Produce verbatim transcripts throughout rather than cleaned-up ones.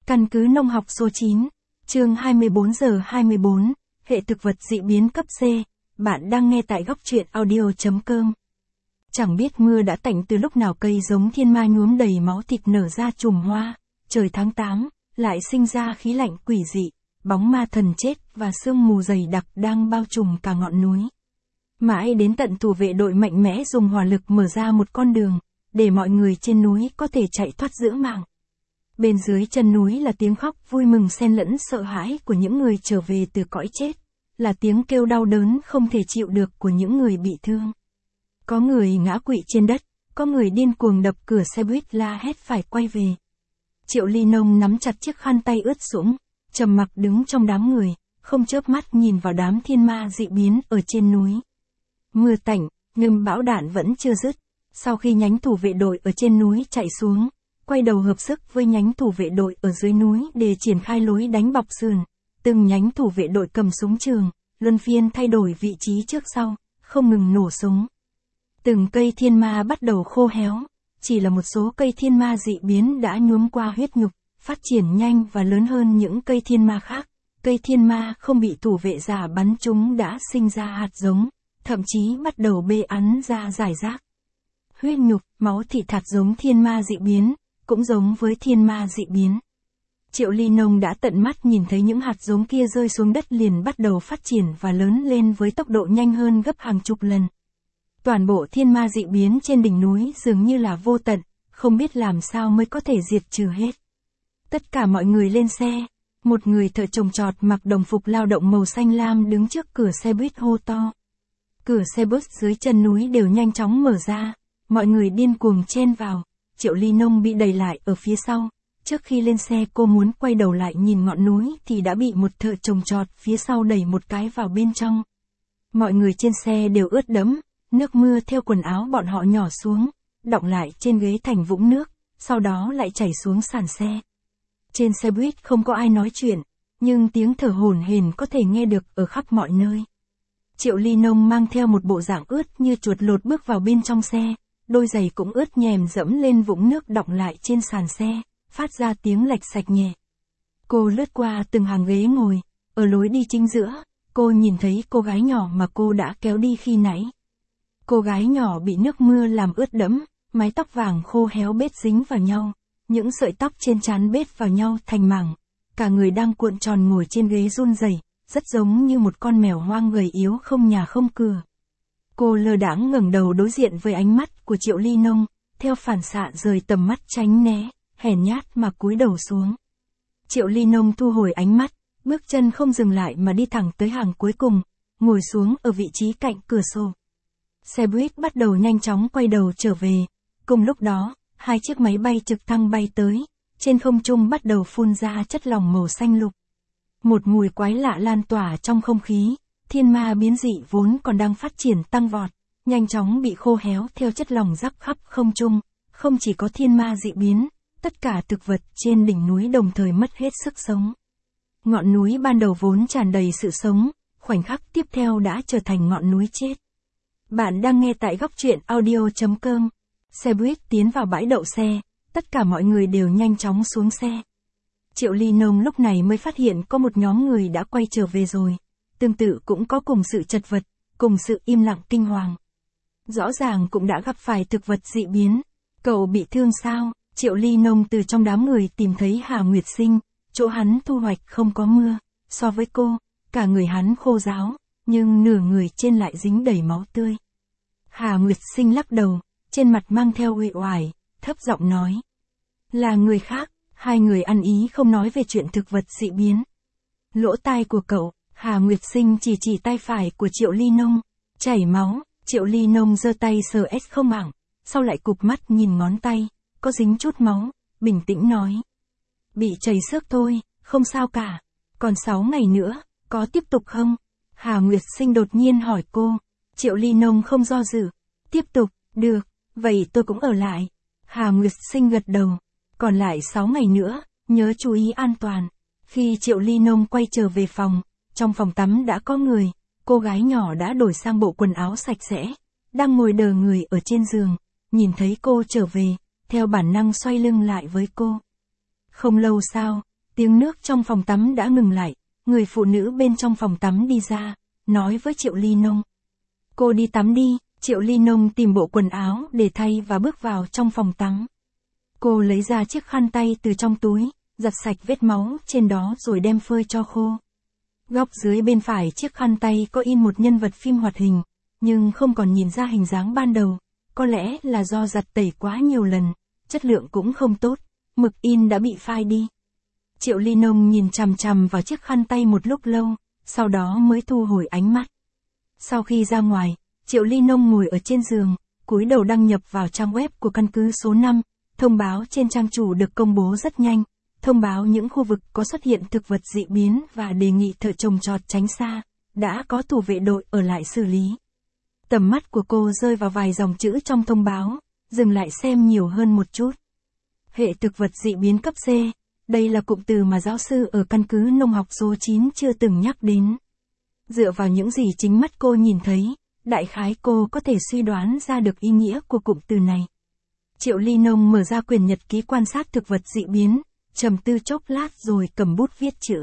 Căn cứ nông học số chín, chương hai mươi bốn giờ hai mươi bốn, hệ thực vật dị biến cấp C, bạn đang nghe tại góc truyện audio.com. Chẳng biết mưa đã tạnh từ lúc nào cây giống thiên ma nhuốm đầy máu thịt nở ra chùm hoa, trời tháng tám, lại sinh ra khí lạnh quỷ dị, bóng ma thần chết và sương mù dày đặc đang bao trùm cả ngọn núi. Mãi đến tận thủ vệ đội mạnh mẽ dùng hỏa lực mở ra một con đường, để mọi người trên núi có thể chạy thoát giữ mạng. Bên dưới chân núi là tiếng khóc vui mừng xen lẫn sợ hãi của những người trở về từ cõi chết, là tiếng kêu đau đớn không thể chịu được của những người bị thương. Có người ngã quỵ trên đất, có người điên cuồng đập cửa xe buýt la hét phải quay về. Triệu Ly Nông nắm chặt chiếc khăn tay ướt sũng, trầm mặc đứng trong đám người, không chớp mắt nhìn vào đám thiên ma dị biến ở trên núi. Mưa tạnh, ngâm bão đạn vẫn chưa dứt. Sau khi nhánh thủ vệ đội ở trên núi chạy xuống, quay đầu hợp sức với nhánh thủ vệ đội ở dưới núi để triển khai lối đánh bọc sườn. Từng nhánh thủ vệ đội cầm súng trường, luân phiên thay đổi vị trí trước sau, không ngừng nổ súng. Từng cây thiên ma bắt đầu khô héo, chỉ là một số cây thiên ma dị biến đã nhuốm qua huyết nhục, phát triển nhanh và lớn hơn những cây thiên ma khác. Cây thiên ma không bị thủ vệ giả bắn trúng đã sinh ra hạt giống, thậm chí bắt đầu bê ắn ra rải rác. Huyết nhục, máu thịt hạt giống thiên ma dị biến, cũng giống với thiên ma dị biến. Triệu Ly Nông đã tận mắt nhìn thấy những hạt giống kia rơi xuống đất liền bắt đầu phát triển và lớn lên với tốc độ nhanh hơn gấp hàng chục lần. Toàn bộ thiên ma dị biến trên đỉnh núi dường như là vô tận, không biết làm sao mới có thể diệt trừ hết. Tất cả mọi người lên xe, một người thợ trồng trọt mặc đồng phục lao động màu xanh lam đứng trước cửa xe buýt hô to. Cửa xe bus dưới chân núi đều nhanh chóng mở ra, mọi người điên cuồng chen vào. Triệu Ly Nông bị đẩy lại ở phía sau. Trước khi lên xe cô muốn quay đầu lại nhìn ngọn núi thì đã bị một thợ trồng trọt phía sau đẩy một cái vào bên trong. Mọi người trên xe đều ướt đẫm, nước mưa theo quần áo bọn họ nhỏ xuống, đọng lại trên ghế thành vũng nước, sau đó lại chảy xuống sàn xe. Trên xe buýt không có ai nói chuyện, nhưng tiếng thở hổn hển có thể nghe được ở khắp mọi nơi. Triệu Ly Nông mang theo một bộ dạng ướt như chuột lột bước vào bên trong xe, đôi giày cũng ướt nhèm dẫm lên vũng nước đọng lại trên sàn xe, phát ra tiếng lạch sạch nhẹ. Cô lướt qua từng hàng ghế ngồi, ở lối đi chính giữa, cô nhìn thấy cô gái nhỏ mà cô đã kéo đi khi nãy. Cô gái nhỏ bị nước mưa làm ướt đẫm, mái tóc vàng khô héo bết dính vào nhau, những sợi tóc trên trán bết vào nhau thành mảng, cả người đang cuộn tròn ngồi trên ghế run rẩy, rất giống như một con mèo hoang gầy yếu không nhà không cửa. Cô lơ đãng ngẩng đầu đối diện với ánh mắt của Triệu Ly Nông, theo phản xạ rời tầm mắt tránh né, hèn nhát mà cúi đầu xuống. Triệu Ly Nông thu hồi ánh mắt, bước chân không dừng lại mà đi thẳng tới hàng cuối cùng, ngồi xuống ở vị trí cạnh cửa sổ. Xe buýt bắt đầu nhanh chóng quay đầu trở về, cùng lúc đó, hai chiếc máy bay trực thăng bay tới, trên không trung bắt đầu phun ra chất lỏng màu xanh lục. Một mùi quái lạ lan tỏa trong không khí. Thiên ma biến dị vốn còn đang phát triển tăng vọt, nhanh chóng bị khô héo theo chất lỏng rắc khắp không trung. Không chỉ có thiên ma dị biến, tất cả thực vật trên đỉnh núi đồng thời mất hết sức sống. Ngọn núi ban đầu vốn tràn đầy sự sống, khoảnh khắc tiếp theo đã trở thành ngọn núi chết. Bạn đang nghe tại góc truyện audio.com. Xe buýt tiến vào bãi đậu xe, tất cả mọi người đều nhanh chóng xuống xe. Triệu Ly Nông lúc này mới phát hiện có một nhóm người đã quay trở về rồi. Tương tự cũng có cùng sự chật vật, cùng sự im lặng kinh hoàng. Rõ ràng cũng đã gặp phải thực vật dị biến. Cậu bị thương sao? Triệu Ly Nông từ trong đám người tìm thấy Hà Nguyệt Sinh, chỗ hắn thu hoạch không có mưa. So với cô, cả người hắn khô ráo, nhưng nửa người trên lại dính đầy máu tươi. Hà Nguyệt Sinh lắc đầu, trên mặt mang theo uể oải, thấp giọng nói. Là người khác, hai người ăn ý không nói về chuyện thực vật dị biến. Lỗ tai của cậu, Hà Nguyệt Sinh chỉ chỉ tay phải của Triệu Ly Nông, chảy máu. Triệu Ly Nông giơ tay sờ ét không mảng, sau lại cụp mắt nhìn ngón tay, có dính chút máu, bình tĩnh nói. Bị chảy xước thôi, không sao cả, còn sáu ngày nữa, có tiếp tục không? Hà Nguyệt Sinh đột nhiên hỏi cô. Triệu Ly Nông không do dự, tiếp tục, được, vậy tôi cũng ở lại. Hà Nguyệt Sinh gật đầu, còn lại sáu ngày nữa, nhớ chú ý an toàn. Khi Triệu Ly Nông quay trở về phòng, trong phòng tắm đã có người, cô gái nhỏ đã đổi sang bộ quần áo sạch sẽ, đang ngồi đờ người ở trên giường, nhìn thấy cô trở về, theo bản năng xoay lưng lại với cô. Không lâu sau, Tiếng nước trong phòng tắm đã ngừng lại, người phụ nữ bên trong phòng tắm đi ra, nói với Triệu Ly Nông. Cô đi tắm đi. Triệu Ly Nông tìm bộ quần áo để thay và bước vào trong phòng tắm. Cô lấy ra chiếc khăn tay từ trong túi, giặt sạch vết máu trên đó rồi đem phơi cho khô. Góc dưới bên phải chiếc khăn tay có in một nhân vật phim hoạt hình, nhưng không còn nhìn ra hình dáng ban đầu, có lẽ là do giặt tẩy quá nhiều lần, chất lượng cũng không tốt, mực in đã bị phai đi. Triệu Ly Nông nhìn chằm chằm vào chiếc khăn tay một lúc lâu, sau đó mới thu hồi ánh mắt. Sau khi ra ngoài, Triệu Ly Nông ngồi ở trên giường, cúi đầu đăng nhập vào trang web của căn cứ số năm, thông báo trên trang chủ được công bố rất nhanh, thông báo những khu vực có xuất hiện thực vật dị biến và đề nghị thợ trồng trọt tránh xa, đã có thủ vệ đội ở lại xử lý. Tầm mắt của cô rơi vào vài dòng chữ trong thông báo, dừng lại xem nhiều hơn một chút. Hệ thực vật dị biến cấp C, đây là cụm từ mà giáo sư ở căn cứ nông học số chín chưa từng nhắc đến. Dựa vào những gì chính mắt cô nhìn thấy, đại khái cô có thể suy đoán ra được ý nghĩa của cụm từ này. Triệu Ly Nông mở ra quyển nhật ký quan sát thực vật dị biến, trầm tư chốc lát rồi cầm bút viết chữ.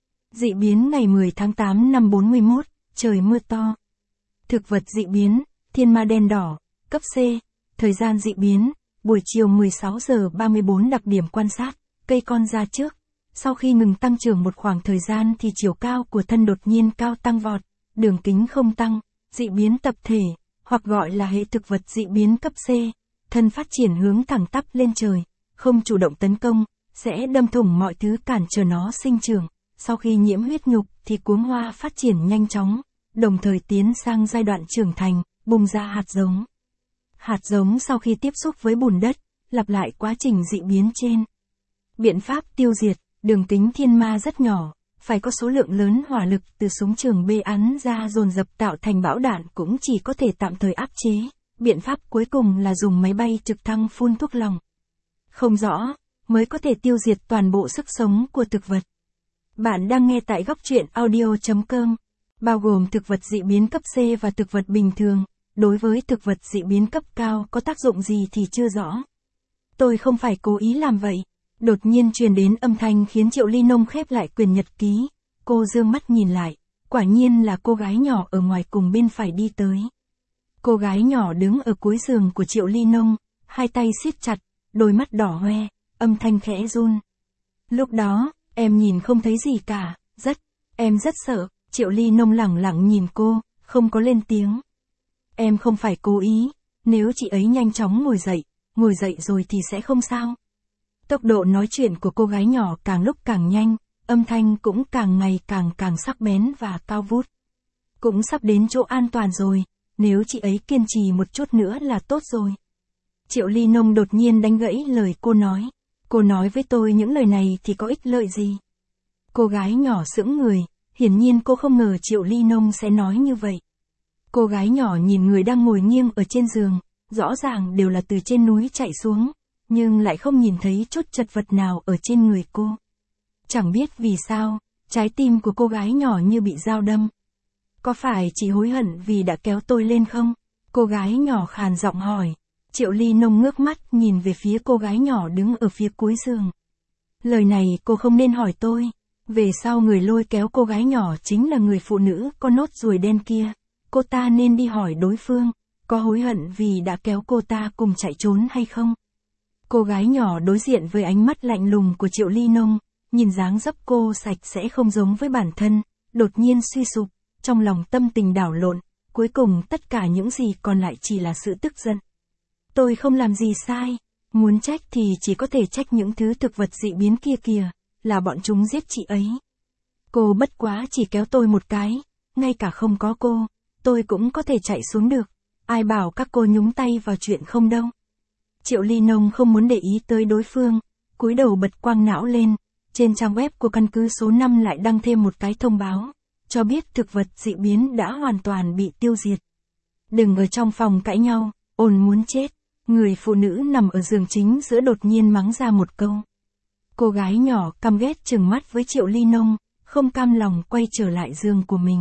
Dị biến ngày mười tháng tám năm bốn mươi mốt, trời mưa to. Thực vật dị biến, thiên ma đen đỏ, cấp C, thời gian dị biến, buổi chiều mười sáu giờ ba mươi bốn. Đặc điểm quan sát, cây con ra trước. Sau khi ngừng tăng trưởng một khoảng thời gian thì chiều cao của thân đột nhiên cao tăng vọt, đường kính không tăng. Dị biến tập thể, hoặc gọi là hệ thực vật dị biến cấp C, thân phát triển hướng thẳng tắp lên trời, không chủ động tấn công, sẽ đâm thủng mọi thứ cản trở nó sinh trưởng. Sau khi nhiễm huyết nhục thì cuống hoa phát triển nhanh chóng, đồng thời tiến sang giai đoạn trưởng thành, bùng ra hạt giống. Hạt giống sau khi tiếp xúc với bùn đất, lặp lại quá trình dị biến trên. Biện pháp tiêu diệt, đường kính thiên ma rất nhỏ, phải có số lượng lớn hỏa lực từ súng trường bê bắn ra dồn dập tạo thành bão đạn cũng chỉ có thể tạm thời áp chế. Biện pháp cuối cùng là dùng máy bay trực thăng phun thuốc lòng. Không rõ, mới có thể tiêu diệt toàn bộ sức sống của thực vật. Bạn đang nghe tại góc truyện audio chấm com, bao gồm thực vật dị biến cấp C và thực vật bình thường. Đối với thực vật dị biến cấp cao có tác dụng gì thì chưa rõ. Tôi không phải cố ý làm vậy. Đột nhiên truyền đến âm thanh khiến Triệu Ly Nông khép lại quyển nhật ký. Cô dương mắt nhìn lại, quả nhiên là cô gái nhỏ ở ngoài cùng bên phải đi tới. Cô gái nhỏ đứng ở cuối giường của Triệu Ly Nông, hai tay siết chặt, đôi mắt đỏ hoe, âm thanh khẽ run. Lúc đó, em nhìn không thấy gì cả, rất, em rất sợ. Triệu Ly Nông lẳng lặng nhìn cô, không có lên tiếng. Em không phải cố ý, nếu chị ấy nhanh chóng ngồi dậy, ngồi dậy rồi thì sẽ không sao. Tốc độ nói chuyện của cô gái nhỏ càng lúc càng nhanh, âm thanh cũng càng ngày càng càng sắc bén và cao vút. Cũng sắp đến chỗ an toàn rồi, nếu chị ấy kiên trì một chút nữa là tốt rồi. Triệu Ly Nông đột nhiên đánh gãy lời cô nói. Cô nói với tôi những lời này thì có ích lợi gì? Cô gái nhỏ sững người, hiển nhiên cô không ngờ Triệu Ly Nông sẽ nói như vậy. Cô gái nhỏ nhìn người đang ngồi nghiêng ở trên giường, rõ ràng đều là từ trên núi chạy xuống, nhưng lại không nhìn thấy chút chật vật nào ở trên người cô. Chẳng biết vì sao, trái tim của cô gái nhỏ như bị dao đâm. Có phải chị hối hận vì đã kéo tôi lên không? Cô gái nhỏ khàn giọng hỏi. Triệu Ly Nông ngước mắt nhìn về phía cô gái nhỏ đứng ở phía cuối giường. Lời này cô không nên hỏi tôi. Về sau người lôi kéo cô gái nhỏ chính là người phụ nữ có nốt ruồi đen kia. Cô ta nên đi hỏi đối phương, có hối hận vì đã kéo cô ta cùng chạy trốn hay không? Cô gái nhỏ đối diện với ánh mắt lạnh lùng của Triệu Ly Nông, nhìn dáng dấp cô sạch sẽ không giống với bản thân, đột nhiên suy sụp, trong lòng tâm tình đảo lộn, cuối cùng tất cả những gì còn lại chỉ là sự tức giận. Tôi không làm gì sai, muốn trách thì chỉ có thể trách những thứ thực vật dị biến kia kìa, là bọn chúng giết chị ấy. Cô bất quá chỉ kéo tôi một cái, ngay cả không có cô, tôi cũng có thể chạy xuống được, ai bảo các cô nhúng tay vào chuyện không đâu. Triệu Ly Nông không muốn để ý tới đối phương, cúi đầu bật quang não lên, trên trang web của căn cứ số năm lại đăng thêm một cái thông báo, cho biết thực vật dị biến đã hoàn toàn bị tiêu diệt. Đừng ở trong phòng cãi nhau, ồn muốn chết. Người phụ nữ nằm ở giường chính giữa đột nhiên mắng ra một câu. Cô gái nhỏ căm ghét trừng mắt với Triệu Ly Nông, không cam lòng quay trở lại giường của mình.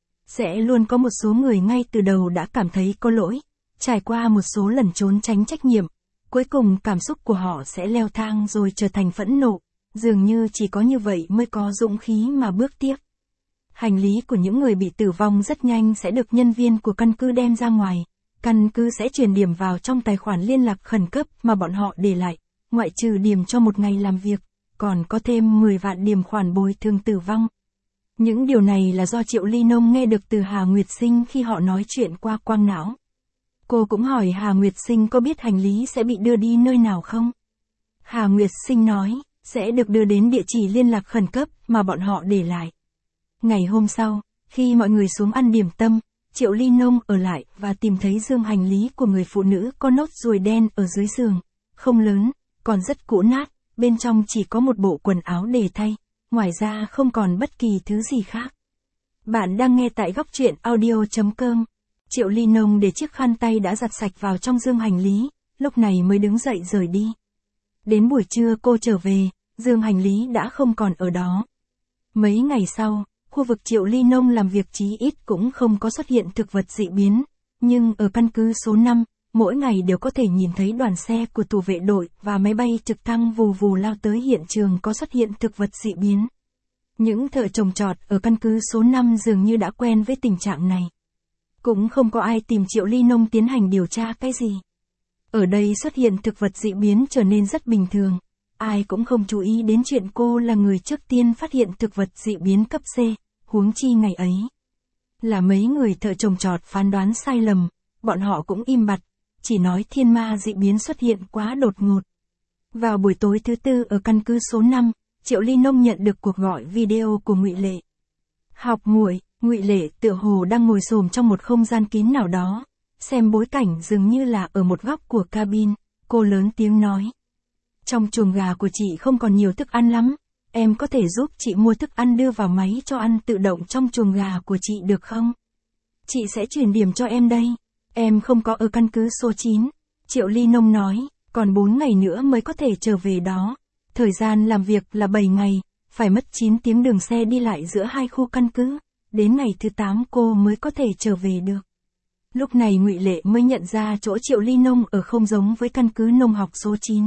Sẽ luôn có một số người ngay từ đầu đã cảm thấy có lỗi, trải qua một số lần trốn tránh trách nhiệm, cuối cùng cảm xúc của họ sẽ leo thang rồi trở thành phẫn nộ, Dường như chỉ có như vậy mới có dũng khí mà bước tiếp. Hành lý của những người bị tử vong rất nhanh sẽ được nhân viên của căn cứ đem ra ngoài. Căn cứ sẽ chuyển điểm vào trong tài khoản liên lạc khẩn cấp mà bọn họ để lại, ngoại trừ điểm cho một ngày làm việc, còn có thêm mười vạn điểm khoản bồi thường tử vong. Những điều này là do Triệu Ly Nông nghe được từ Hà Nguyệt Sinh khi họ nói chuyện qua quang não. Cô cũng hỏi Hà Nguyệt Sinh có biết hành lý sẽ bị đưa đi nơi nào không? Hà Nguyệt Sinh nói, sẽ được đưa đến địa chỉ liên lạc khẩn cấp mà bọn họ để lại. Ngày hôm sau, khi mọi người xuống ăn điểm tâm, Triệu Ly Nông ở lại và tìm thấy dương hành lý của người phụ nữ có nốt ruồi đen ở dưới giường. Không lớn, còn rất cũ nát, bên trong chỉ có một bộ quần áo để thay, ngoài ra không còn bất kỳ thứ gì khác. Bạn đang nghe tại góc truyện audio chấm com. Triệu Ly Nông để chiếc khăn tay đã giặt sạch vào trong dương hành lý, lúc này mới đứng dậy rời đi. Đến buổi trưa cô trở về, dương hành lý đã không còn ở đó. Mấy ngày sau, khu vực Triệu Ly Nông làm việc chí ít cũng không có xuất hiện thực vật dị biến, nhưng ở căn cứ số năm, mỗi ngày đều có thể nhìn thấy đoàn xe của tù vệ đội và máy bay trực thăng vù vù lao tới hiện trường có xuất hiện thực vật dị biến. Những thợ trồng trọt ở căn cứ số năm dường như đã quen với tình trạng này. Cũng không có ai tìm Triệu Ly Nông tiến hành điều tra cái gì. Ở đây xuất hiện thực vật dị biến trở nên rất bình thường. Ai cũng không chú ý đến chuyện cô là người trước tiên phát hiện thực vật dị biến cấp C, huống chi ngày ấy. Là mấy người thợ trồng trọt phán đoán sai lầm, bọn họ cũng im bặt, chỉ nói thiên ma dị biến xuất hiện quá đột ngột. Vào buổi tối thứ tư ở căn cứ số năm, Triệu Ly Nông nhận được cuộc gọi video của Ngụy Lệ. Học muội, Ngụy Lệ tựa hồ đang ngồi xổm trong một không gian kín nào đó, xem bối cảnh dường như là ở một góc của cabin, cô lớn tiếng nói. Trong chuồng gà của chị không còn nhiều thức ăn lắm, em có thể giúp chị mua thức ăn đưa vào máy cho ăn tự động trong chuồng gà của chị được không? Chị sẽ chuyển điểm cho em đây, em không có ở căn cứ số chín, Triệu Ly Nông nói, còn bốn ngày nữa mới có thể trở về đó. Thời gian làm việc là bảy ngày, phải mất chín tiếng đường xe đi lại giữa hai khu căn cứ, đến ngày thứ tám cô mới có thể trở về được. Lúc này Ngụy Lệ mới nhận ra chỗ Triệu Ly Nông ở không giống với căn cứ nông học số chín.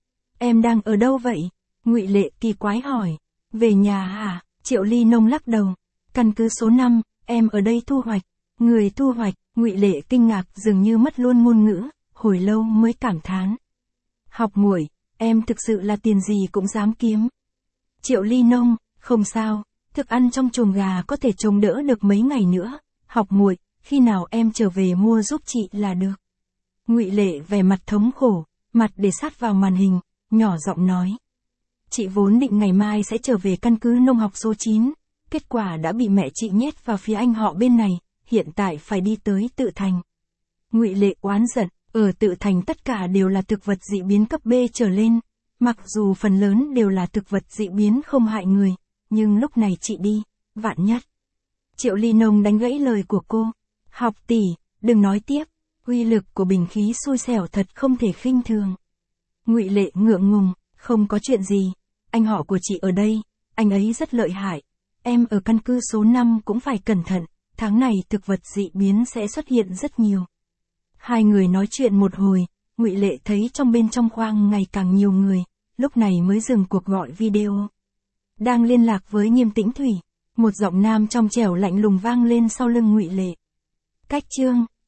Em đang ở đâu vậy? Ngụy Lệ kỳ quái hỏi. Về nhà hả? Triệu Ly Nông lắc đầu. Căn cứ số năm, em ở đây thu hoạch. Người thu hoạch, Ngụy Lệ kinh ngạc dường như mất luôn ngôn ngữ, hồi lâu mới cảm thán. Học muội, em thực sự là tiền gì cũng dám kiếm. Triệu Ly Nông, không sao, thức ăn trong chuồng gà có thể chống đỡ được mấy ngày nữa. Học muội, khi nào em trở về mua giúp chị là được. Ngụy Lệ vẻ mặt thống khổ, mặt để sát vào màn hình, nhỏ giọng nói. Chị vốn định ngày mai sẽ trở về căn cứ nông học số chín, kết quả đã bị mẹ chị nhét vào phía anh họ bên này, hiện tại phải đi tới Tự Thành. Ngụy Lệ oán giận, ở Tự Thành tất cả đều là thực vật dị biến cấp B trở lên, mặc dù phần lớn đều là thực vật dị biến không hại người, nhưng lúc này chị đi, vạn nhất. Triệu Ly Nông đánh gãy lời của cô. Học tỷ, đừng nói tiếp, uy lực của bình khí xui xẻo thật không thể khinh thường. Ngụy Lệ ngượng ngùng, không có chuyện gì, anh họ của chị ở đây, anh ấy rất lợi hại, em ở căn cứ số năm cũng phải cẩn thận, tháng này thực vật dị biến sẽ xuất hiện rất nhiều. Hai người nói chuyện một hồi, Ngụy Lệ thấy trong bên trong khoang ngày càng nhiều người, lúc này mới dừng cuộc gọi video. Đang liên lạc với Nghiêm Tĩnh Thủy, một giọng nam trong trẻo lạnh lùng vang lên sau lưng Ngụy Lệ. Cách chương